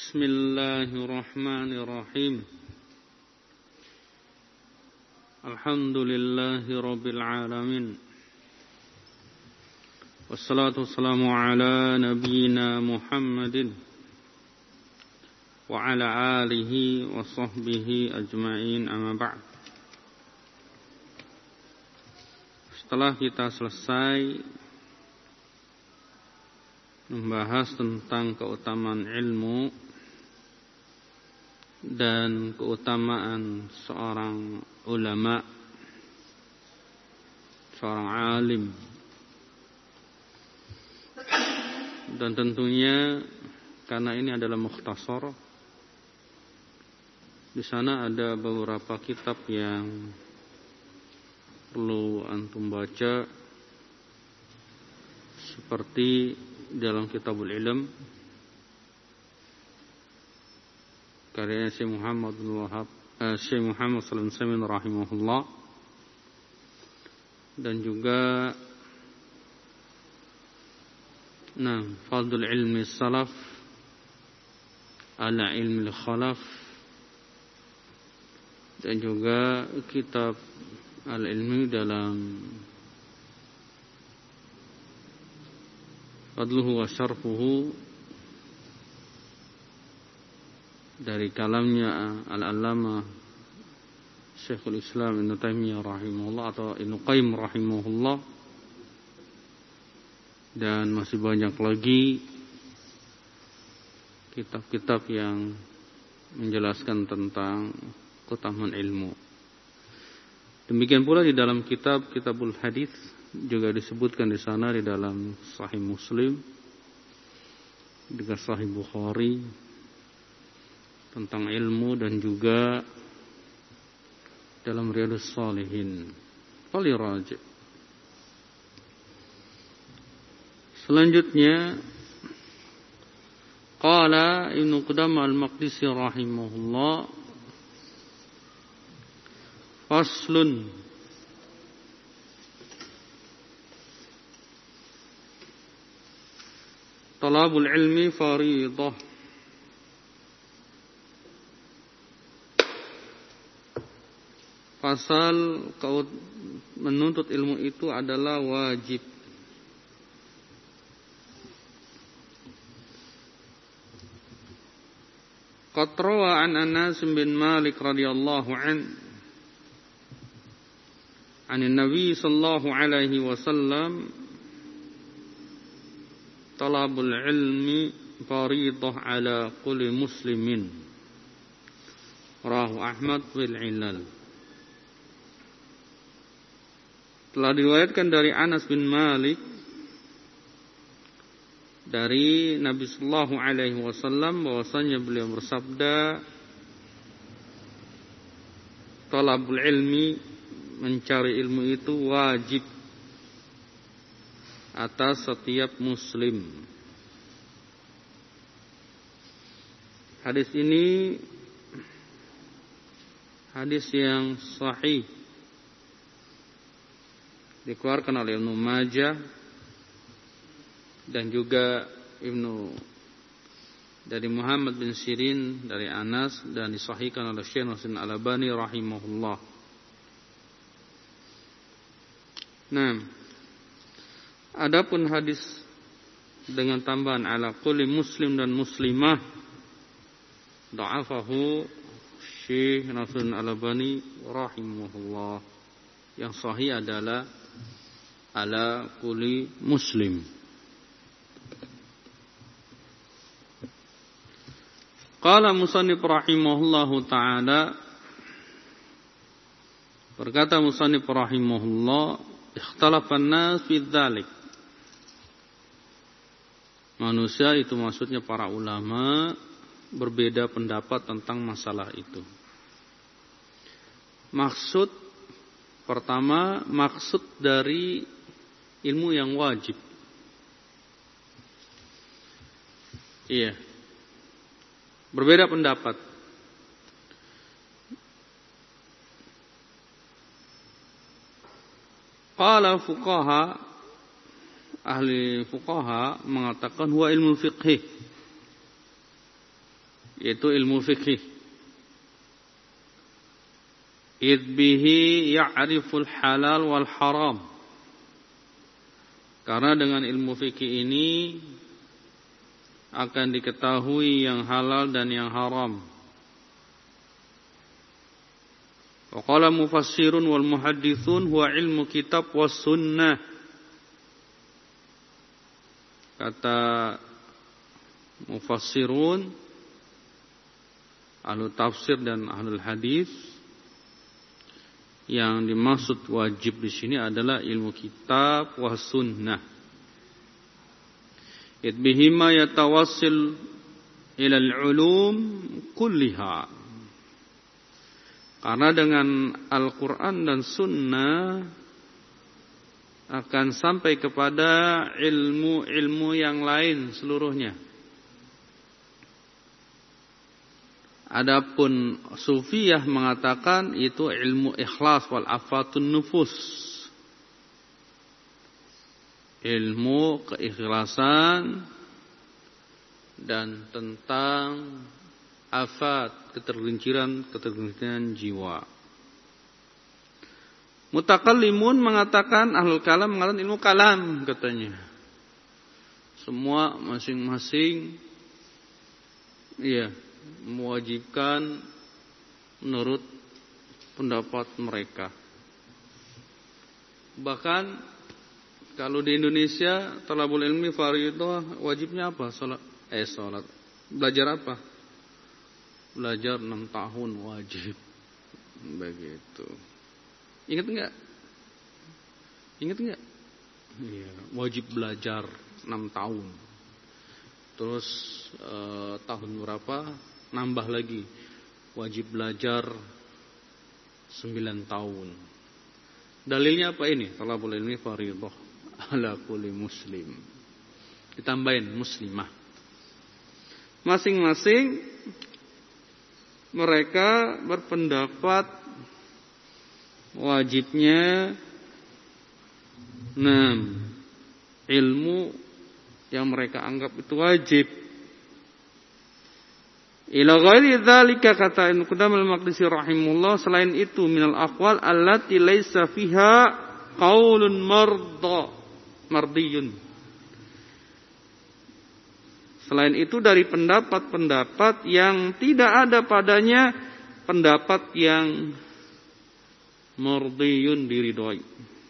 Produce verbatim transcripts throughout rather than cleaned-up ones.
Bismillahirrahmanirrahim. Alhamdulillahi rabbil alamin. Wassalatu wassalamu ala nabiyyina Muhammadin wa ala alihi wa sahbihi ajma'in, amma ba'd. Setelah kita selesai membahas tentang keutamaan ilmu dan keutamaan seorang ulama, seorang alim, dan tentunya karena ini adalah mukhtasar, di sana ada beberapa kitab yang perlu antum baca, seperti dalam Kitabul Ilm karya Syekh Muhammad bin Wahab, eh, Syekh Muhammad Shalih Al-Utsaimin rahimahullah, dan juga nah Fadlul Ilmi Salaf ala Ilmi Khalaf, dan juga kitab Al-Ilmi dalam Fadluhu wa Syarfuhu dari kalamnya Al-Allamah Syekhul Islam Ibnu Taimiyah rahimahullah atau Ibnu Qayyim rahimahullah, dan masih banyak lagi kitab-kitab yang menjelaskan tentang keutamaan ilmu. Demikian pula di dalam kitab Kitabul Hadits juga disebutkan di sana, di dalam Sahih Muslim, juga Sahih Bukhari, tentang ilmu, dan juga dalam Riyadhus Shalihin. Faliraji. Selanjutnya, qala Ibnu Qudamah Al-Maqdisi rahimahullah, faslun, talabul ilmi faridah. Pasal menuntut ilmu itu adalah wajib. Qad rawa an Anas bin Malik radhiyallahu an an Nabi sallallahu alaihi wasallam, talabul ilmi faridah ala kulli muslimin. Rawahu Ahmad bil Ilal. Telah diriwayatkan dari Anas bin Malik dari Nabi sallallahu alaihi wasallam bahwasanya beliau bersabda, talabul ilmi, mencari ilmu itu wajib atas setiap muslim. Hadis ini hadis yang sahih, dikeluarkan oleh Ibnu Majah dan juga Ibnu dari Muhammad bin Sirin dari Anas, dan disahihkan oleh Syekh Nasruddin Al-Albani rahimahullah. Nah, adapun hadis dengan tambahan ala kulli muslim dan muslimah, dha'afahu Syekh Nasruddin Al-Albani rahimahullah. Yang sahih adalah ala kulli muslim. Qala musannif rahimahullahu ta'ala, berkata musannif rahimahullah, ikhtalafan nas fi dzalik. Manusia itu maksudnya para ulama berbeda pendapat tentang masalah itu. Maksud pertama, maksud dari ilmu yang wajib. Iya. Berbeda pendapat. Qala fuqaha, ahli fuqaha mengatakan huwa ilmu fiqh. yaitu ilmu fikih. Idh bihi ya'riful halal wal haram. Karena dengan ilmu fikih ini akan diketahui yang halal dan yang haram. Wa qala mufassirun wal muhadditsun huwa ilmu kitab was sunnah. Kata mufassirun, ahlu tafsir dan ahlul hadis, yang dimaksud wajib di sini adalah ilmu kitab wa sunnah. Bihima yatawassil ila al-ulum kulliha. Karena dengan Al-Quran dan sunnah akan sampai kepada ilmu-ilmu yang lain seluruhnya. Adapun Sufiyah mengatakan itu ilmu ikhlas wal afatun nufus. Ilmu keikhlasan dan tentang afat, ketergelinciran, ketergelinciran jiwa. Mutakallimun mengatakan, ahlul kalam mengatakan ilmu kalam katanya. Semua masing-masing iya, mewajibkan menurut pendapat mereka. Bahkan kalau di Indonesia talabul ilmi fardhu wajibnya apa? Salat, eh salat. Belajar apa? Belajar enam tahun wajib. Begitu. Ingat enggak? Ingat enggak? Iya, wajib belajar enam tahun. Terus eh, tahun berapa? Nambah lagi. Wajib belajar sembilan tahun. Dalilnya apa ini? Talabul ilmi fardhu ala kulli muslim. Ditambahin muslimah. Masing-masing mereka berpendapat wajibnya enam ilmu yang mereka anggap itu wajib. Ila ghairi dzalika, kata Ibnu Qudamah al-Maqdisi rahimahullah, selain itu minal aqwal allati laisa fiha qaulun marda mardiyun. Selain itu dari pendapat-pendapat yang tidak ada padanya pendapat yang mardiyun, diridhoi.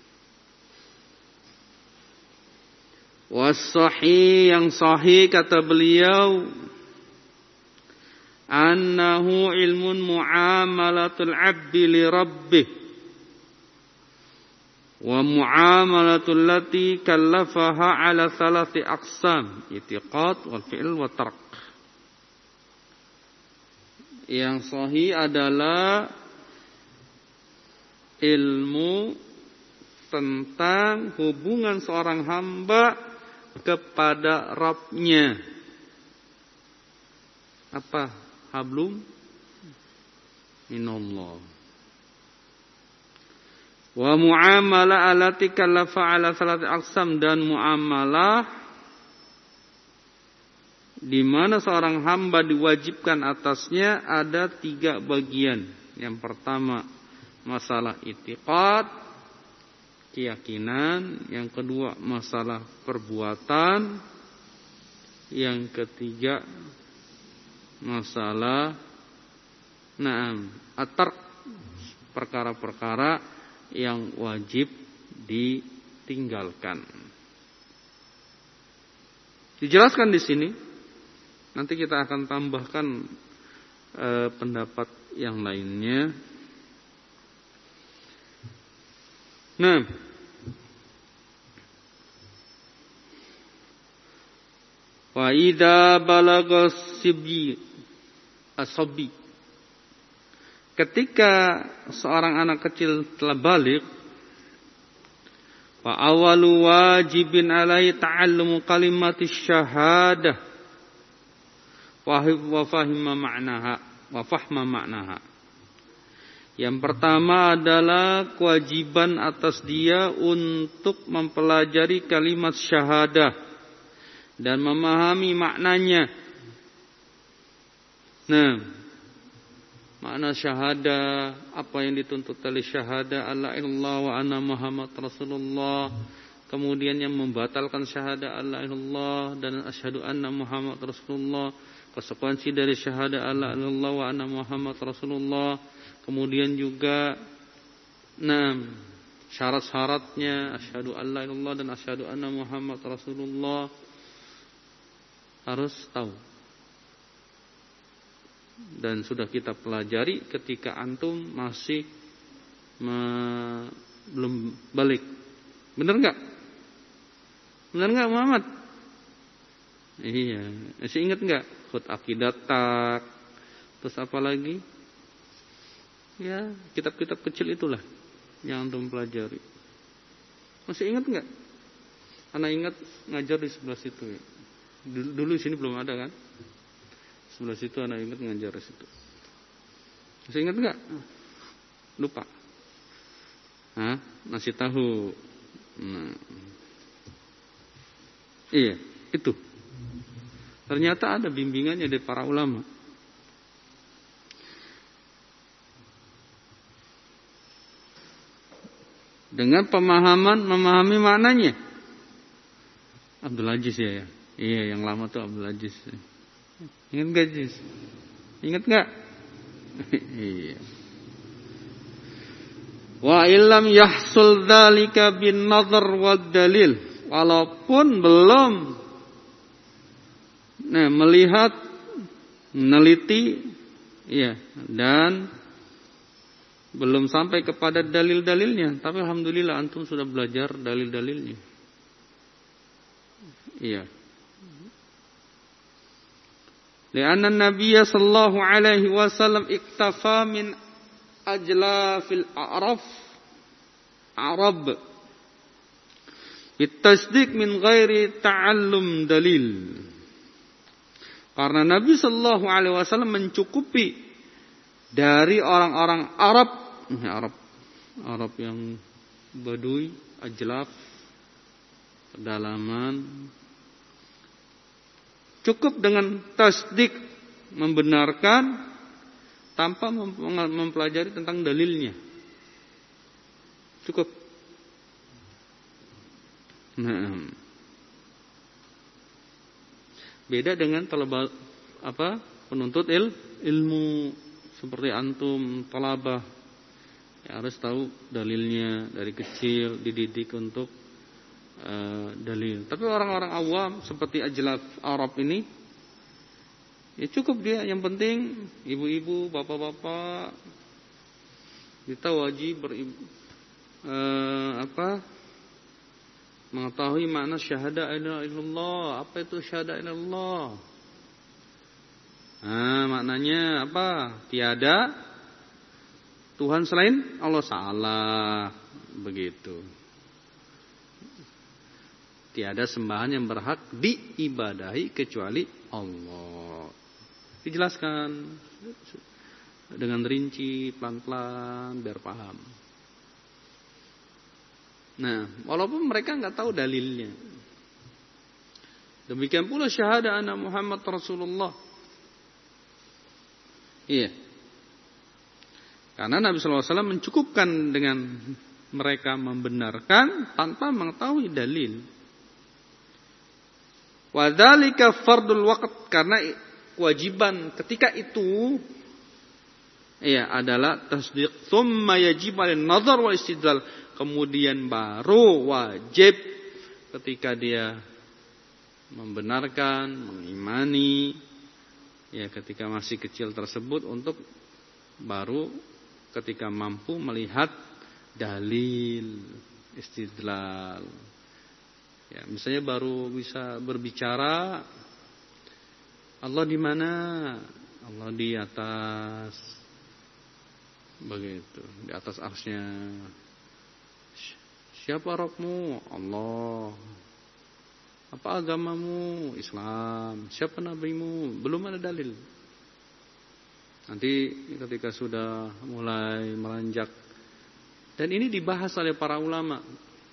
Was-sahih, yang sahih kata beliau, annahu ilmun muamalatul abdi li rabbih wa muamalatul lati kallafaha ala thalathi aqsam, i'tiqad wal fi'l wa tark. Yang sahih adalah ilmu tentang hubungan seorang hamba kepada Rabb-nya. Apa? Hablum minallah. Wa muamalah allati kallafa ala salati aqsam, dan muamalah di mana seorang hamba diwajibkan atasnya ada tiga bagian. Yang pertama masalah i'tiqad, keyakinan. Yang kedua masalah perbuatan. Yang ketiga masalah na'am at-tark, perkara-perkara yang wajib ditinggalkan. Dijelaskan di sini. Nanti kita akan tambahkan eh, pendapat yang lainnya. Nah, wa idza balagha sibyi as-sabbi, ketika seorang anak kecil telah baligh, wa awalu wajibin alaihi ta'allumu kalimati syahadah wa fahima ma'naha wa fahma ma'naha. Yang pertama adalah kewajiban atas dia untuk mempelajari kalimat syahadah dan memahami maknanya. Nah, makna syahada, apa yang dituntut oleh syahada, alla ilallah wa anna Muhammad Rasulullah. Kemudian yang membatalkan syahada alla ilallah dan asyhadu anna Muhammad Rasulullah. Konsekuensi dari syahada alla ilallah wa anna Muhammad Rasulullah. Kemudian juga enam syarat-syaratnya asyhadu alla ilallah dan asyhadu anna Muhammad Rasulullah harus tahu. Dan sudah kita pelajari ketika antum masih me, belum balik. Benar enggak? Benar enggak Muhammad? Iya, masih ingat enggak? Khut akidat tak. Terus apa lagi? Ya, kitab-kitab kecil itulah yang antum pelajari. Masih ingat enggak? Anak ingat ngajar di sebelah situ ya. Dulu, dulu sini belum ada kan? Sebelah situ anak ingat ngajar di situ. Masih ingat enggak? Lupa. Hah? Masih tahu. Nah. Iya, itu. Ternyata ada bimbingannya dari para ulama. Dengan pemahaman, memahami maknanya. Abdul Aziz ya, ya. Iya, yang lama tuh Abdul Aziz. Ingat gak Aziz? Ingat gak? Iya. Wa illam yahsul dzalika bin nazar wad dalil. Walaupun belum nah, melihat, meneliti, ya, dan belum sampai kepada dalil-dalilnya, tapi alhamdulillah antum sudah belajar dalil-dalilnya. Iya. Lianna Nabiya sallallahu alaihi wasallam iktafa min ajlafil a'raf Arab bitasdiq min ghairi ta'allum dalil. Karena Nabi sallallahu alaihi wasallam mencukupi dari orang-orang Arab, Arab Arab yang Badui, ajlaf, pedalaman, cukup dengan tasdik, membenarkan tanpa mempelajari tentang dalilnya. Cukup. Nah, beda dengan talaba apa? Penuntut il, ilmu seperti antum, talabah, ya harus tahu dalilnya dari kecil, dididik untuk uh, dalil. Tapi orang-orang awam seperti ajlaf Arab ini, ya cukup dia. Yang penting ibu-ibu, bapak-bapak kita wajib ber, uh, apa? mengetahui makna syahada ilallah. Apa itu syahada ilallah? Nah, maknanya apa? Tiada Tuhan selain Allah, salah. Begitu. Tiada sembahan yang berhak diibadahi kecuali Allah. Dijelaskan dengan rinci, pelan-pelan, biar paham. Nah, walaupun mereka nggak tahu dalilnya. Demikian pula syahada anna Muhammad Rasulullah. Iya. Karena Nabi sallallahu alaihi wasallam mencukupkan dengan mereka membenarkan tanpa mengetahui dalil. Wa dzalika fardul waqt, karena kewajiban ketika itu iya adalah tasdiq, tsumma yajib al-nazar wal istidlal. Kemudian baru wajib ketika dia membenarkan, mengimani, ya ketika masih kecil tersebut, untuk baru ketika mampu melihat dalil, istidlal. Ya, misalnya baru bisa berbicara, Allah di mana? Allah di atas, begitu, di atas arsy-Nya. Siapa Rabbmu? Allah. Apa agamamu? Islam. Siapa nabimu? Belum ada dalil. Nanti ketika sudah mulai meranjak, dan ini dibahas oleh para ulama,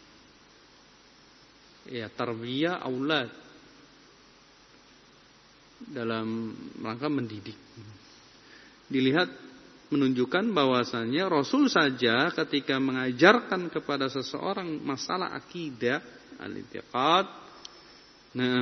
ya, tarbiyah aulad, dalam rangka mendidik. dilihat menunjukkan bahwasannya Rasul saja ketika mengajarkan kepada seseorang masalah akidah al-i'tiqad, nah,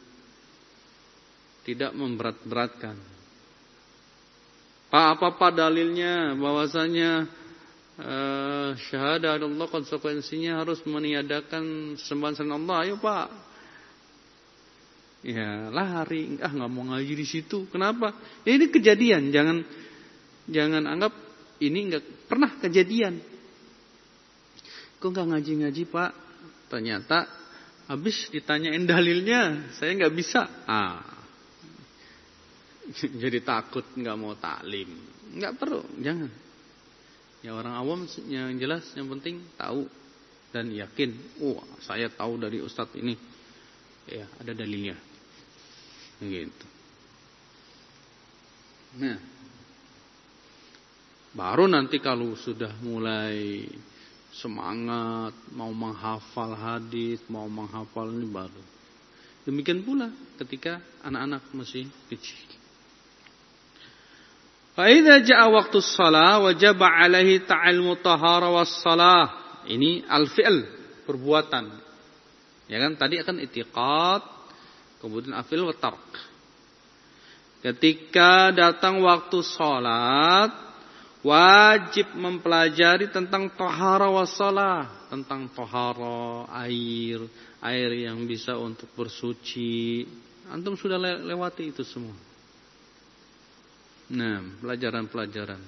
tidak memberat-beratkan. Pak, apa-apa dalilnya bahwasanya uh, syahadat Allah konsekuensinya harus meniadakan sembahan selain Allah? Ayo Pak. Ya lari, ah nggak mau ngaji di situ. Kenapa? Ya, ini kejadian. Jangan jangan anggap ini nggak pernah kejadian. Kok nggak ngaji-ngaji Pak? Ternyata habis ditanyain dalilnya, saya nggak bisa. Ah, jadi takut nggak mau taklim. Nggak perlu, jangan. Ya orang awam yang jelas, yang penting tahu dan yakin. Oh, saya tahu dari ustadz ini. Ya, ada dalilnya. Gitu. Nah, baru nanti kalau sudah mulai semangat, mau menghafal hadis, mau menghafal ini baru. Demikian pula ketika anak-anak masih kecil. Fa idza jaa waqtus shalah wajib 'alaihi ta'allum tahara was shalah. Ini al-fi'l, perbuatan. Ya kan tadi akan i'tiqad, kemudian afil wa tark. Ketika datang waktu salat, wajib mempelajari tentang tahara wa shalah, tentang tahara, air, air yang bisa untuk bersuci. Antum sudah lewati itu semua. Nah, pelajaran-pelajaran.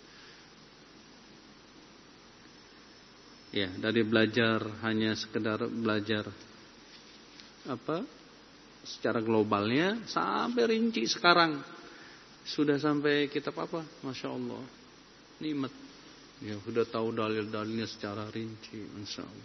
Ya, dari belajar hanya sekedar belajar apa secara globalnya sampai rinci sekarang sudah sampai kitab apa, masya Allah, nikmat ya, sudah tahu dalil-dalilnya secara rinci, masya Allah.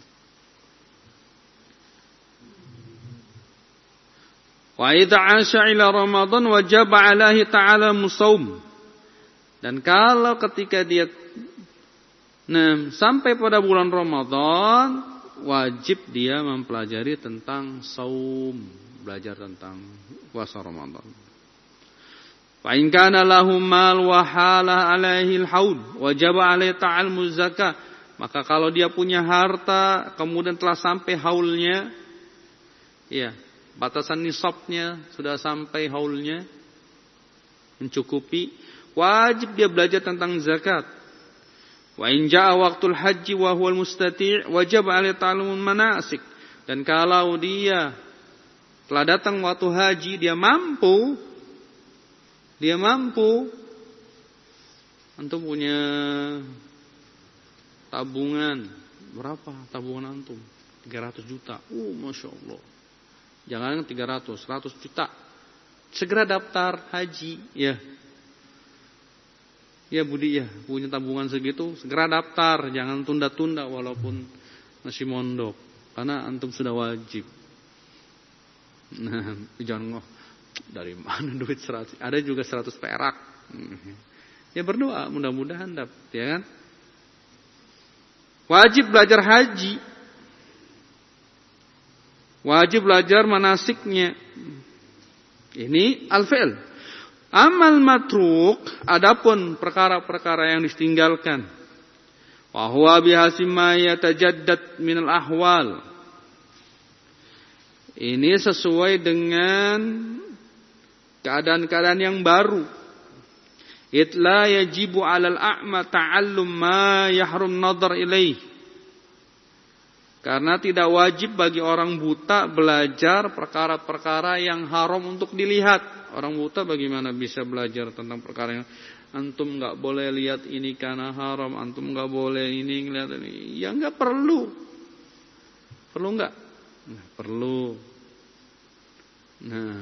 Wa idza 'asha ila Ramadan wajib 'alaihi ta'ala musaum. Dan kalau ketika dia nah, sampai pada bulan Ramadan wajib dia mempelajari tentang saum, belajar tentang puasa Ramadan. Fa in kana lahu mal wa hala alaihi al-haul wajib alaihi ta'allum zakah. Maka kalau dia punya harta kemudian telah sampai haulnya, ya, batasan nisabnya sudah sampai haulnya, mencukupi, wajib dia belajar tentang zakat. Wa in jaa waqtul haji wa huwal mustati' wajib 'alaihi ta'allumul manasik. Dan kalau dia telah datang waktu haji, dia mampu, dia mampu, antum punya tabungan berapa? Tabungan antum tiga ratus juta. Uh, masya Allah. Jangan tiga ratus, seratus juta. Segera daftar haji, ya. Ya Budi ya, punya tabungan segitu, segera daftar, jangan tunda-tunda walaupun masih mondok, karena antum sudah wajib. Nah, jangan ngoh, dari mana duit seratus? Ada juga seratus perak. Ya berdoa, mudah-mudahan dapat, ya kan? Wajib belajar haji, wajib belajar manasiknya. Ini al-fi'l. Amal matruk, adapun perkara-perkara yang ditinggalkan, wa huwa bihasim ma yatajaddad minal ahwal. Ini sesuai dengan keadaan-keadaan yang baru. Itla yajibu 'alal a'ma ta'allum ma yahrum nadhar ilaih. Karena tidak wajib bagi orang buta belajar perkara-perkara yang haram untuk dilihat. Orang buta bagaimana bisa belajar tentang perkara yang antum nggak boleh lihat ini karena haram, antum nggak boleh ini ngelihat ini. Ya nggak perlu. Perlu nggak? Nah, perlu. Nah.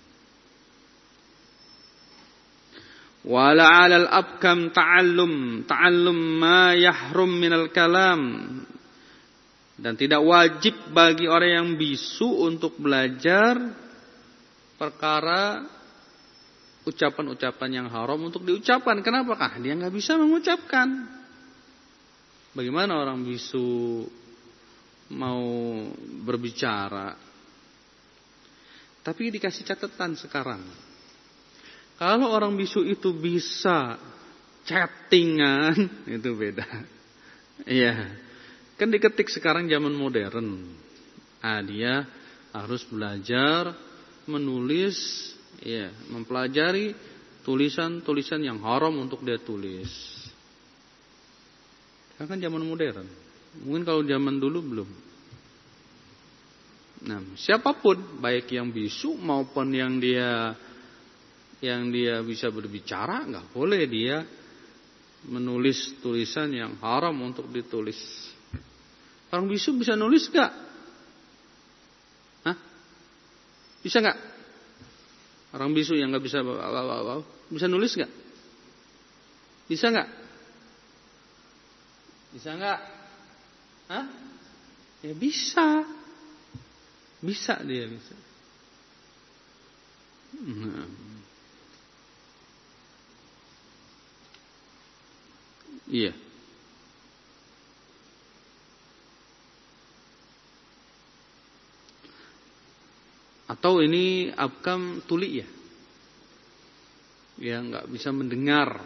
Wala 'alal abkam ta'allum, ta'allum ma yahrum minal kalam. Dan tidak wajib bagi orang yang bisu untuk belajar perkara ucapan-ucapan yang haram untuk diucapkan. Kenapa? Kah dia nggak bisa mengucapkan. Bagaimana orang bisu mau berbicara? Tapi dikasih catatan sekarang. Kalau orang bisu itu bisa chattingan, itu beda. Iya. Kan diketik sekarang zaman modern. Ah, dia harus belajar menulis, ya, mempelajari tulisan-tulisan yang haram untuk dia tulis. Kan zaman modern. Mungkin kalau zaman dulu belum. Nah, siapapun, baik yang bisu maupun yang dia yang dia bisa berbicara, nggak boleh dia menulis tulisan yang haram untuk ditulis. Orang bisu bisa nulis nggak? Hah? Bisa nggak? Orang bisu yang nggak bisa bisa nulis nggak? Bisa nggak? Bisa nggak? Hah? Ya bisa. Bisa dia bisa. Nah. Iya. Atau ini abkam tuli ya? Ya nggak bisa mendengar.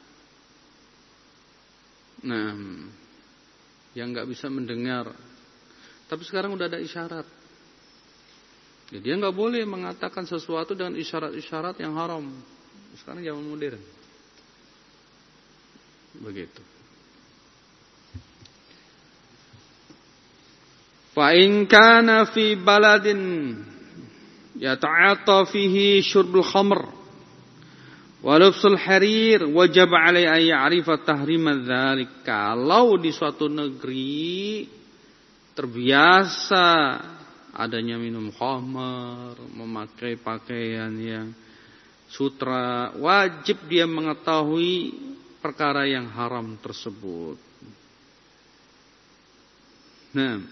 Nah, yang nggak bisa mendengar. Tapi sekarang udah ada isyarat. Jadi dia nggak boleh mengatakan sesuatu dengan isyarat-isyarat yang haram. Sekarang zaman modern. Begitu. Fa in kana fi baladin yata'atta fihi syurbul khamr wa lubsul harir wajib alaihi an ya'rifa tahrima dzalik. Kalau di suatu negeri terbiasa adanya minum khamar, memakai pakaian yang sutra, wajib dia mengetahui perkara yang haram tersebut. Nah,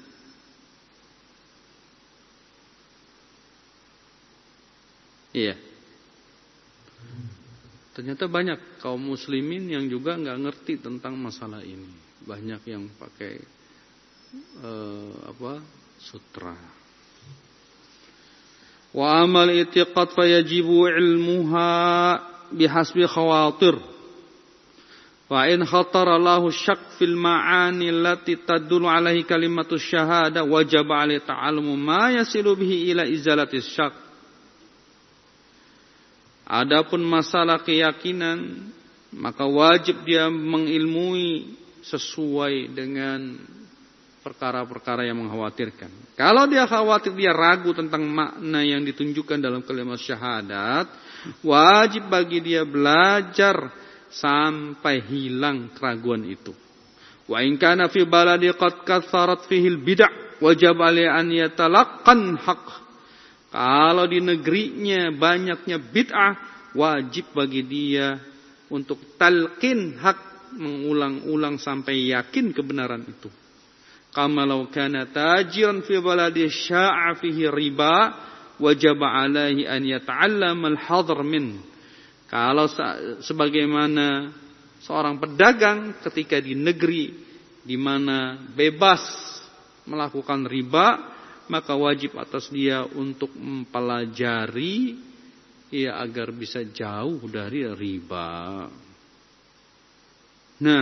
iya. Ternyata banyak kaum muslimin yang juga nggak ngerti tentang masalah ini. Banyak yang pakai uh, apa sutra. Wa amal i'tiqad fayajibu ilmuha bihasbi khawatir. Wa in khatara lahu syak fil ma'ani allati tadullu alaihi kalimatus syahada wajaba alaihi ta'allumu ma yasilu bihi ila izalatis syak. Adapun masalah keyakinan, maka wajib dia mengilmui sesuai dengan perkara-perkara yang mengkhawatirkan. Kalau dia khawatir, dia ragu tentang makna yang ditunjukkan dalam kalimat syahadat, wajib bagi dia belajar sampai hilang keraguan itu. Wa in kana fi baladi qad katharat fihi al-bid'ah wajib alaihi an yatalaqqan haqq. Kalau di negerinya banyaknya bid'ah, wajib bagi dia untuk talqin hak, mengulang-ulang sampai yakin kebenaran itu. Kama law kana tajiran fi baladi sya'a fihi riba wajib alaihi an yata'allam al-hadr min. Kalau sebagaimana seorang pedagang ketika di negeri di mana bebas melakukan riba, maka wajib atas dia untuk mempelajari ya agar bisa jauh dari riba. Nah,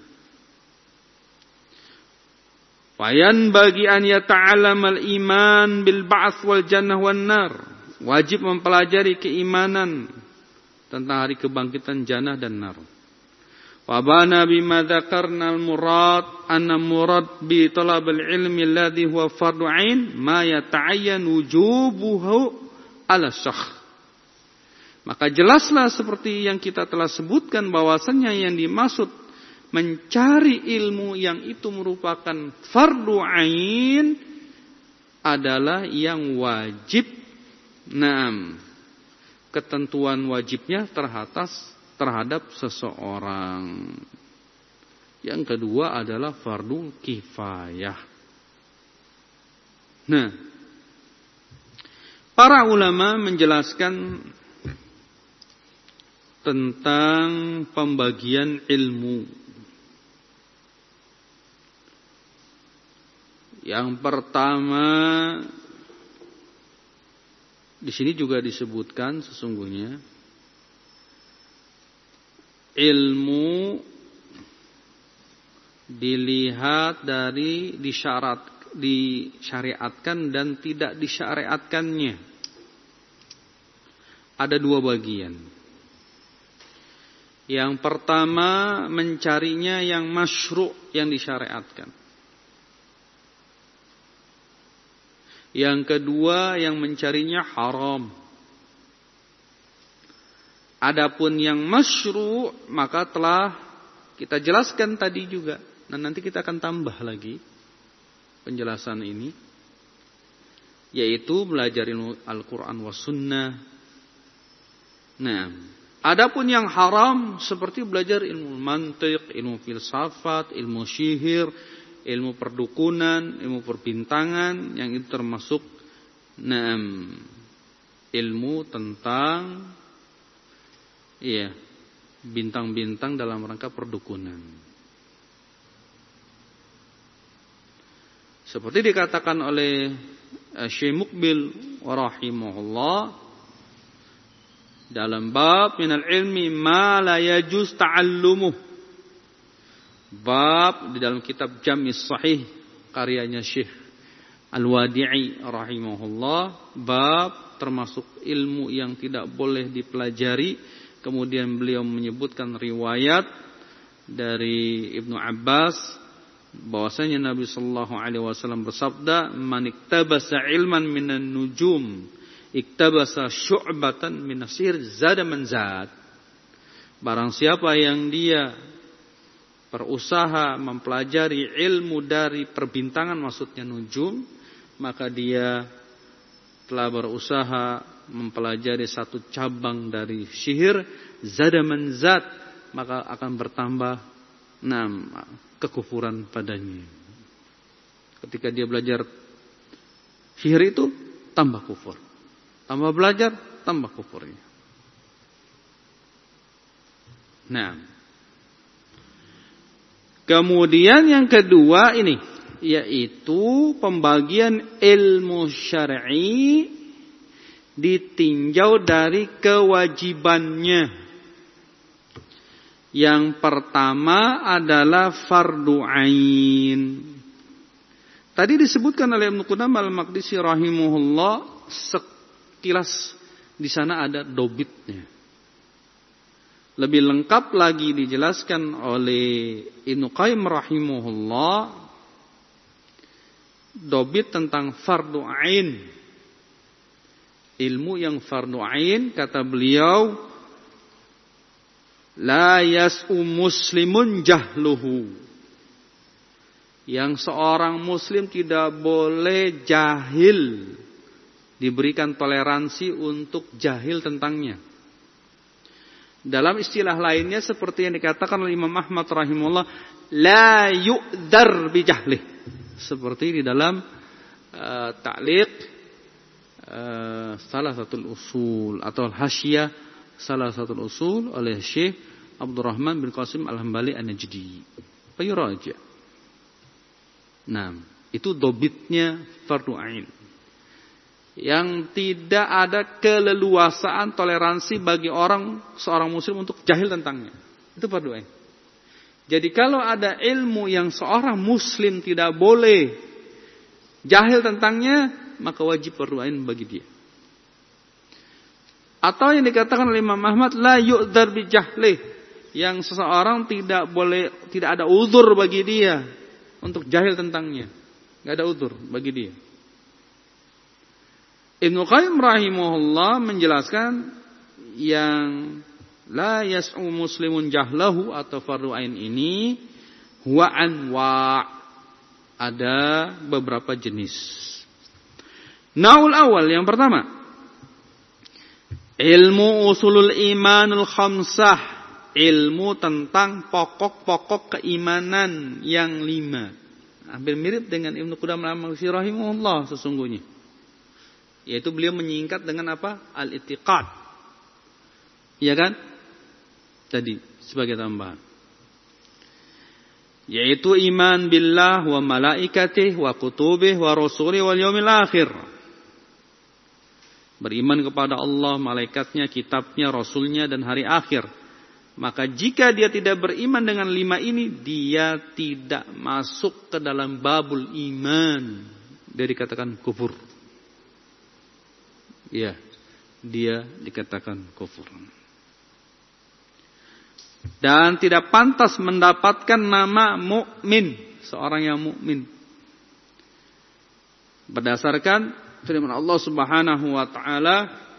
fayan bagi an yata'allam al-iman bil ba'ts wal jannah wan nar. Wajib mempelajari keimanan tentang hari kebangkitan jannah dan nar. Wa bana bima dzakarna al-murad anna murad bi talab al-ilmi alladhi huwa fardu 'ain ma yata'ayyan wujubuhu ala syakh. Maka jelaslah seperti yang kita telah sebutkan bahwasannya yang dimaksud mencari ilmu yang itu merupakan fardu 'ain adalah yang wajib. Naam. Ketentuan wajibnya terhadap terhadap seseorang. Yang kedua adalah fardu kifayah. Nah, para ulama menjelaskan tentang pembagian ilmu. Yang pertama, di sini juga disebutkan sesungguhnya ilmu dilihat dari disyarat, disyariatkan dan tidak disyariatkannya. Ada dua bagian. Yang pertama mencarinya yang masyru', yang disyariatkan. Yang kedua yang mencarinya haram. Adapun yang masyru' maka telah kita jelaskan tadi juga. Nah, nanti kita akan tambah lagi penjelasan ini, yaitu belajar ilmu Al-Quran wa Sunnah. Nah, adapun yang haram seperti belajar ilmu mantiq, ilmu filsafat, ilmu sihir, ilmu perdukunan, ilmu perbintangan, yang itu termasuk nah, ilmu tentang iya, bintang-bintang dalam rangka perdukunan. Seperti dikatakan oleh Syekh Muqbil rahimahullah dalam bab minal ilmi ma la yajuz ta'allumuh. Bab di dalam kitab Jam'is Sahih karyanya Syekh Al-Wadi'i rahimahullah, bab termasuk ilmu yang tidak boleh dipelajari. Kemudian beliau menyebutkan riwayat dari Ibnu Abbas bahwasanya Nabi sallallahu alaihi wasallam bersabda, "Man iktabasa ilman minan nujum, iktabasa syu'batan minasir zada man zad." Barang siapa yang dia berusaha mempelajari ilmu dari perbintangan, maksudnya nujum, maka dia telah berusaha mempelajari satu cabang dari sihir, zada man zad, maka akan bertambah enam kekufuran padanya. Ketika dia belajar sihir itu, tambah kufur. Tambah belajar, tambah kufurnya. Nah, kemudian yang kedua ini, yaitu pembagian ilmu syar'i ditinjau dari kewajibannya. Yang pertama adalah fardu ain. Tadi disebutkan oleh Ibnu Qudamah Al-Maqdisi rahimahullah, sekilas di sana ada dobitnya. Lebih lengkap lagi dijelaskan oleh Ibnu Qayyim rahimahullah, dobit tentang fardu ain. Ilmu yang fardu ain, kata beliau, la yas'u muslimun jahluhu. Yang seorang muslim tidak boleh jahil, diberikan toleransi untuk jahil tentangnya. Dalam istilah lainnya seperti yang dikatakan oleh Imam Ahmad rahimahullah, la yu'dzar bijahlih. Seperti di dalam uh, ta'liq uh, salah satu usul atau hasyiyah salah satu usul oleh Syekh Abdurrahman bin Qasim Al-Hambali An-Najdi. Fayuraja. Nah, itu dobitnya fardu ain. Yang tidak ada keleluasaan toleransi bagi orang seorang muslim untuk jahil tentangnya. Itu fardu ain. Jadi kalau ada ilmu yang seorang muslim tidak boleh jahil tentangnya, maka wajib fardu ain bagi dia. Atau yang dikatakan oleh Imam Ahmad, la yu'dzar bi jahlih, yang seseorang tidak boleh, tidak ada uzur bagi dia untuk jahil tentangnya. Enggak ada uzur bagi dia. Ibnu Qayyim rahimahullah menjelaskan yang la yas'u muslimun jahlahu atau fardu ain ini huwa anwa', ada beberapa jenis. Naul awal, yang pertama, ilmu usulul imanul khamsah, ilmu tentang pokok-pokok keimanan yang lima. Hampir mirip dengan Ibnu Qudamah Al-Maqdisi rahimahullah sesungguhnya. Yaitu beliau menyingkat dengan apa? Al-i'tiqad. Iya kan? Tadi sebagai tambahan. Yaitu iman billah wa malaikatih wa kutubih wa rasulih wal yaumil akhir. Beriman kepada Allah, malaikatnya, kitabnya, rasulnya, dan hari akhir. Maka jika dia tidak beriman dengan lima ini, dia tidak masuk ke dalam babul iman. Dia dikatakan kufur. Ya, dia dikatakan kufur. Dan tidak pantas mendapatkan nama mukmin, seorang yang mukmin. Berdasarkan firman Allah Subhanahu wa taala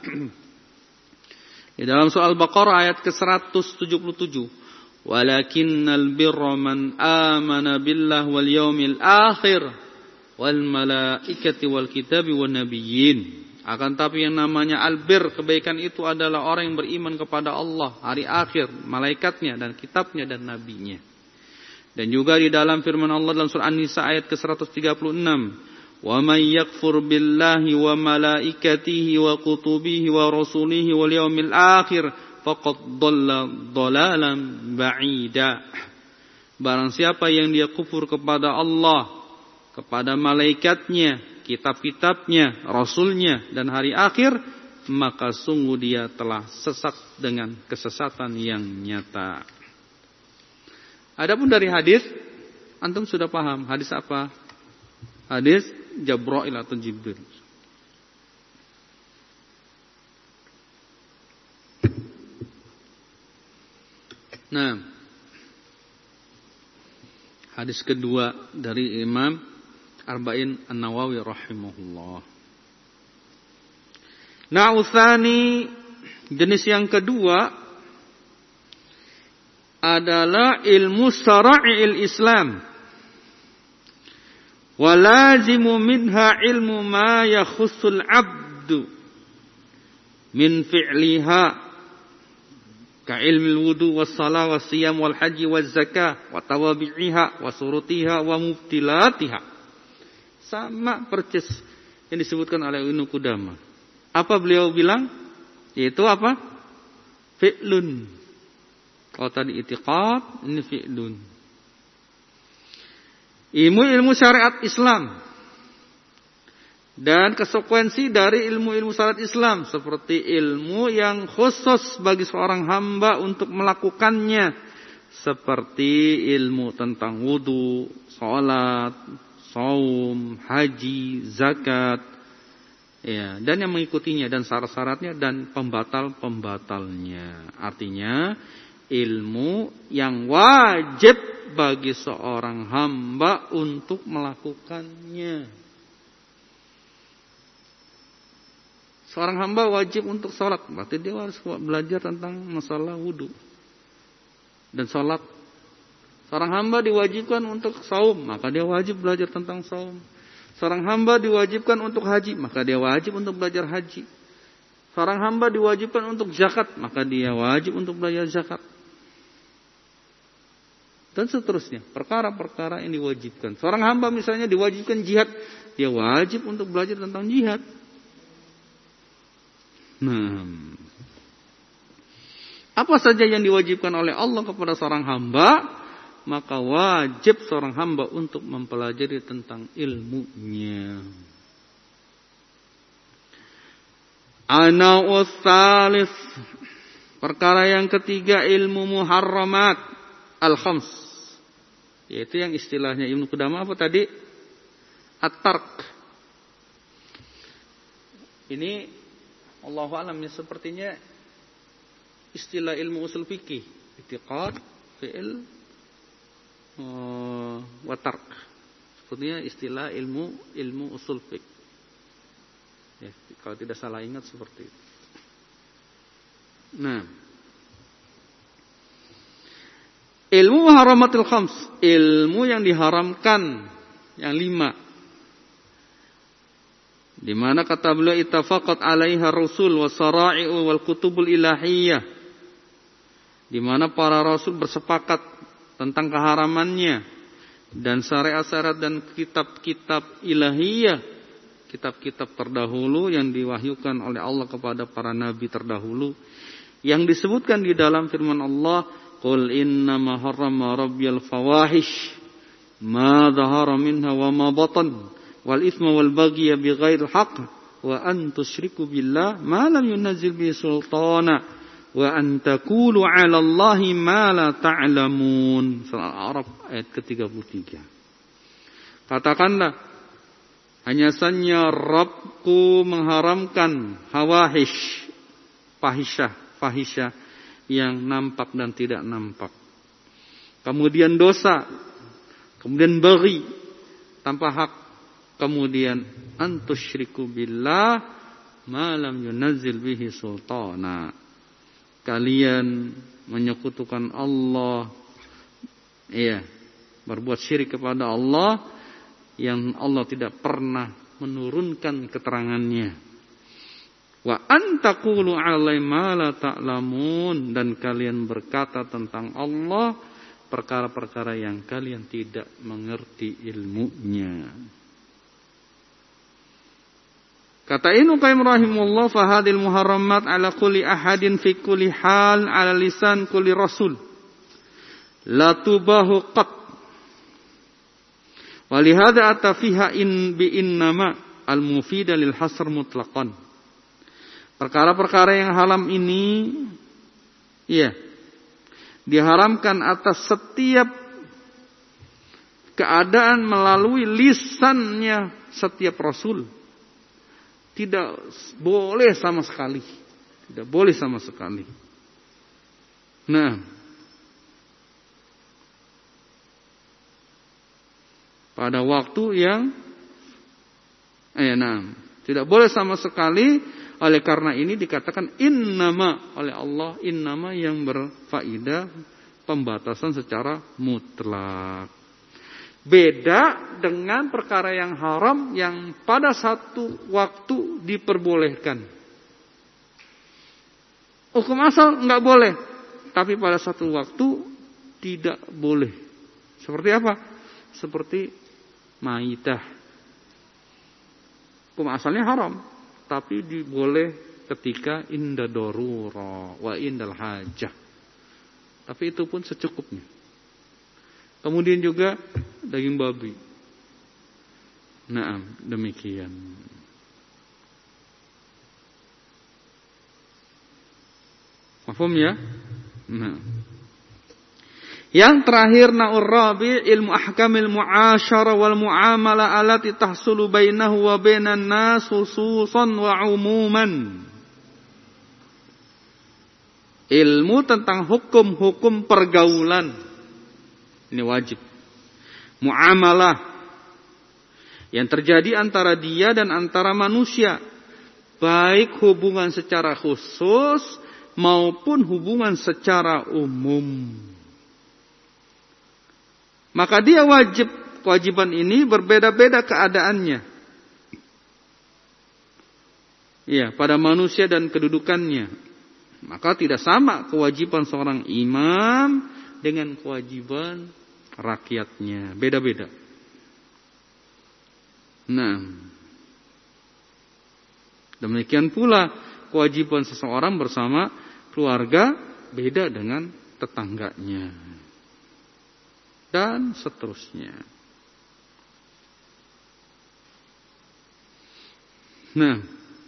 di dalam surah Al-Baqarah ayat ke seratus tujuh puluh tujuh, "Walakinnal birra man amana billahi wal yaumil akhir wal malaikati wal kitabi wan nabiyyin." Akan tapi yang namanya albir, kebaikan itu adalah orang yang beriman kepada Allah, hari akhir, malaikatnya dan kitabnya dan nabinya. Dan juga di dalam firman Allah dalam surah An-Nisa ayat ke seratus tiga puluh enam, "Wa may yakfur billahi wa malaikatihi wa kutubihi wa rasulihi wal yaumil akhir faqad dhalla dhalalan ba'ida." Barang siapa yang dia kufur kepada Allah, kepada malaikatnya, kitab-kitabnya, rasulnya dan hari akhir, maka sungguh dia telah sesat dengan kesesatan yang nyata. Adapun dari hadis, antum sudah paham hadis apa? Hadis Jabrail atau Jibril. Nah, hadis kedua dari Imam Arba'in An-Nawawi rahimahullah. Na'utsani, jenis yang kedua adalah ilmu syara'il Islam. Wa lazimu minha ilmu ma yakhussul 'abdu min fi'liha ka ilmi al-wudu was-shalah was-siyam wal-haji waz-zakah wa tawabi'iha wa surutiha wa mubtilatiha. Sama persis yang disebutkan oleh Ibnu Qudamah. Apa beliau bilang? Yaitu apa? Fi'lun. Kalau tadi i'tiqad, ini fi'lun. Ilmu-ilmu syariat Islam dan konsekuensi dari ilmu-ilmu syariat Islam, seperti ilmu yang khusus bagi seorang hamba untuk melakukannya, seperti ilmu tentang wudu, salat, saum, haji, zakat, ya, dan yang mengikutinya, dan syarat-syaratnya dan pembatal-pembatalnya. Artinya ilmu yang wajib bagi seorang hamba untuk melakukannya. Seorang hamba wajib untuk sholat, berarti dia harus belajar tentang masalah wudu dan sholat. Seorang hamba diwajibkan untuk saum, maka dia wajib belajar tentang saum. Seorang hamba diwajibkan untuk haji, maka dia wajib untuk belajar haji. Seorang hamba diwajibkan untuk zakat, maka dia wajib untuk belajar zakat. Dan seterusnya, perkara-perkara yang diwajibkan. Seorang hamba misalnya diwajibkan jihad, dia wajib untuk belajar tentang jihad. Nah, apa saja yang diwajibkan oleh Allah kepada seorang hamba, maka wajib seorang hamba untuk mempelajari tentang ilmunya. An-naw'us tsalits, perkara yang ketiga, ilmu muharramat al-khams, yaitu yang istilahnya Ibnu Qudamah apa tadi? At-tark. Ini Allahu a'lam ya, sepertinya istilah ilmu usul fikih, i'tiqad, fi'il, Uh, watark, sepertinya istilah ilmu ilmu usul fiqh. Ya, kalau tidak salah ingat seperti itu. Nah, ilmu muharramatul khams, ilmu yang diharamkan yang lima, di mana kata beliau ittafaqat 'alaiha rasul wa sara'i'u wal kutubul ilahiyyah, di mana para rasul bersepakat tentang keharamannya, dan syariat-syariat dan kitab-kitab ilahiyah, kitab-kitab terdahulu yang diwahyukan oleh Allah kepada para nabi terdahulu, yang disebutkan di dalam firman Allah, qul innama harrama rabbiyal fawahish ma dhahara minha wa ma batan wal itsma wal baghy bighairil haqq wa an tusyriku billah ma lam yunzil bihi sultana wa an taqulu 'ala Allahi ma la ta'lamun. Surah Al-A'raf ayat ke tiga puluh tiga. Katakanlah, hanya saja Rabbku mengharamkan hawahish, fahisyah, fahisyah yang nampak dan tidak nampak. Kemudian dosa, kemudian baghi tanpa hak, kemudian antusyriku billah ma lam yunazzil bihi sultana. Kalian menyekutukan Allah, iya, berbuat syirik kepada Allah yang Allah tidak pernah menurunkan keterangannya. Wa antaqulu 'alai ma la ta'lamun, dan kalian berkata tentang Allah perkara-perkara yang kalian tidak mengerti ilmunya. Kata Ibnu Qayyim rahimahullah, fa hadhil muharramat 'ala kulli ahadin fi kulli hal 'ala lisan kulli rasul la tubahu qat. Wa li hadza ata fiha in bi innama al-mufida lil hasr mutlaqan. Perkara-perkara yang haram ini, iya, diharamkan atas setiap keadaan melalui lisannya setiap rasul. Tidak boleh sama sekali. Tidak boleh sama sekali. Nah, pada waktu yang eh, nah, tidak boleh sama sekali. Oleh karena ini dikatakan innama oleh Allah, innama yang berfaedah pembatasan secara mutlak. Beda dengan perkara yang haram yang pada satu waktu diperbolehkan. Hukum asal enggak boleh, tapi pada satu waktu tidak boleh. Seperti apa? Seperti maitah. Hukum asalnya haram, tapi diboleh ketika inda darura wa indal hajah. Tapi itu pun secukupnya. Kemudian juga daging babi. Naam, demikian. Paham ya? Nah. Yang terakhir na'ur rabi' ilmu ahkamil mu'asyara wal mu'amala allati tahsulu bainahu wa bainan nas khususan wa umuman. Ilmu tentang hukum-hukum pergaulan. Ini wajib. Muamalah yang terjadi antara dia dan antara manusia, baik hubungan secara khusus maupun hubungan secara umum. Maka dia wajib, kewajiban ini berbeda-beda keadaannya. Ya, pada manusia dan kedudukannya. Maka tidak sama kewajiban seorang imam dengan kewajiban rakyatnya. Beda-beda. Nah, demikian pula kewajiban seseorang bersama keluarga beda dengan tetangganya. Dan seterusnya. Nah,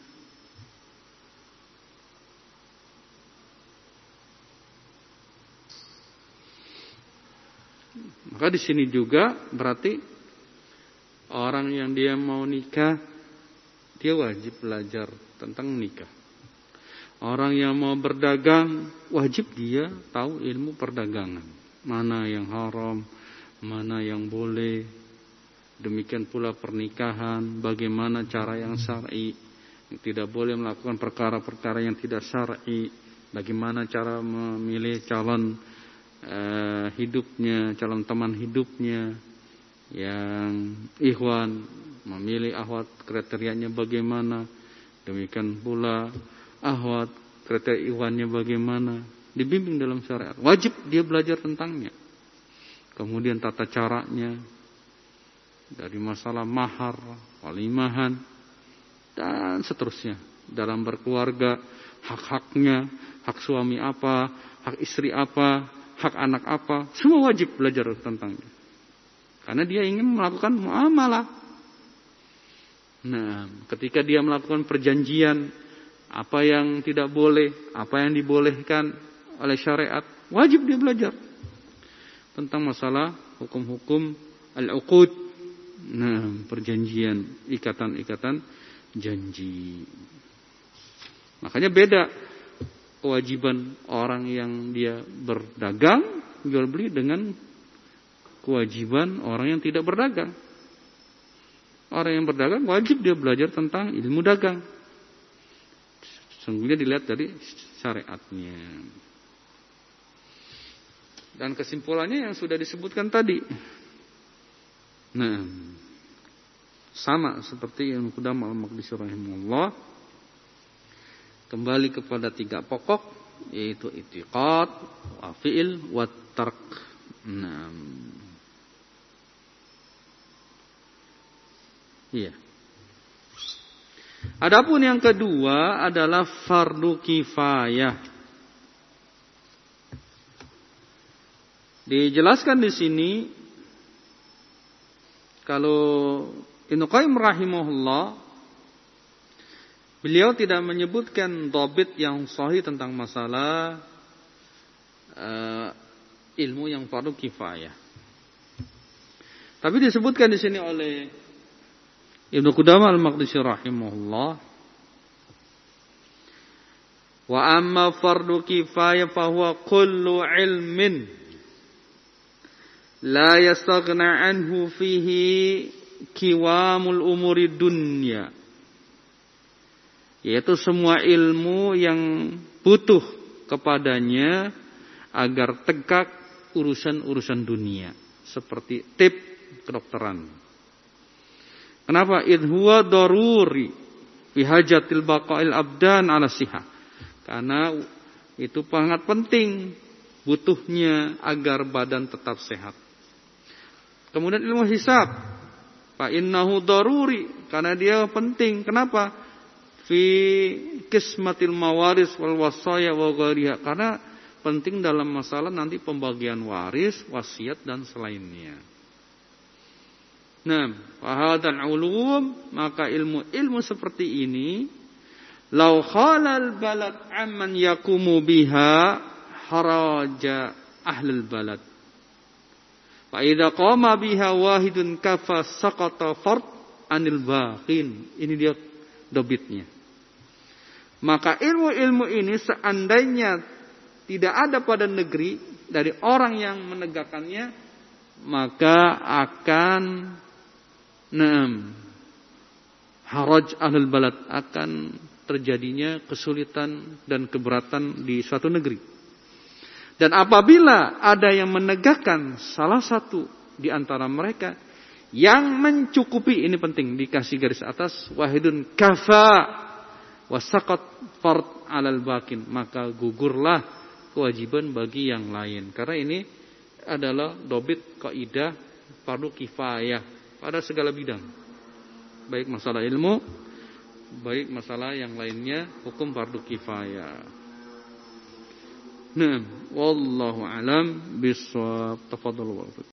maka di sini juga berarti orang yang dia mau nikah, dia wajib belajar tentang nikah. Orang yang mau berdagang, wajib dia tahu ilmu perdagangan. Mana yang haram, mana yang boleh. Demikian pula pernikahan, bagaimana cara yang syar'i. Tidak boleh melakukan perkara-perkara yang tidak syar'i. Bagaimana cara memilih calon Uh, hidupnya, calon teman hidupnya, yang ikhwan, memilih ahwat kriterianya bagaimana, demikian pula ahwat kriteria ikhwannya bagaimana, dibimbing dalam syariat. Wajib dia belajar tentangnya. Kemudian tata caranya, dari masalah mahar, walimahan, dan seterusnya. Dalam berkeluarga, hak-haknya, hak suami apa, hak istri apa, hak anak apa, semua wajib belajar tentangnya. Karena dia ingin melakukan muamalah. Nah, ketika dia melakukan perjanjian apa yang tidak boleh, apa yang dibolehkan oleh syariat, wajib dia belajar tentang masalah hukum-hukum al-uqud, nah, perjanjian, ikatan-ikatan janji. Makanya beda kewajiban orang yang dia berdagang jual beli dengan kewajiban orang yang tidak berdagang. Orang yang berdagang wajib dia belajar tentang ilmu dagang. Sungguhnya dilihat dari syariatnya. Dan kesimpulannya yang sudah disebutkan tadi. Nah, sama seperti yang Qudamah al-Maqdisi rahimahullah, kembali kepada tiga pokok, yaitu i'tiqad, wa fi'il, wa tark. Nah, iya. Adapun yang kedua adalah fardu kifayah. Dijelaskan di sini kalau Ibnu Qayyim rahimahullah, beliau tidak menyebutkan dhabit yang sahih tentang masalah uh, ilmu yang fardu kifayah. Tapi disebutkan di sini oleh Ibnu Qudamah al-Maqdisi rahimahullah, wa amma fardu kifayah fahuwa kullu ilmin la yastaghna anhu fihi kiwamul umuri dunya, yaitu semua ilmu yang butuh kepadanya agar tegak urusan-urusan dunia, seperti tib kedokteran. Kenapa? Idh huwa daruri fi hajatil baqa'il abdan ala sihah. Karena itu sangat penting butuhnya agar badan tetap sehat. Kemudian ilmu hisab, fa innahu daruri, karena dia penting. Kenapa? Fi qismatil mawaris wal wasaya wa ghairiha, karena penting dalam masalah nanti pembagian waris, wasiat dan selainnya. Nah, fahadal ulum, maka ilmu-ilmu seperti ini, lau khalal balad amman yakumu biha haraja ahlul balad. Fa idza qama biha wahidun kafa saqata fard anil baqin. Ini dia dobitnya. Maka ilmu-ilmu ini seandainya tidak ada pada negeri dari orang yang menegakkannya, maka akan Naam, haraj ahlul balad, akan terjadinya kesulitan dan keberatan di suatu negeri. Dan apabila ada yang menegakkan salah satu di antara mereka yang mencukupi, ini penting dikasih garis atas, wahidun kafa wasaqat fard alal bakin, maka gugurlah kewajiban bagi yang lain. Karena ini adalah dobit kaidah fardu kifayah pada segala bidang, baik masalah ilmu, baik masalah yang lainnya, hukum fardu kifayah. Nah, wallahu alam bissawab. Tafadhal.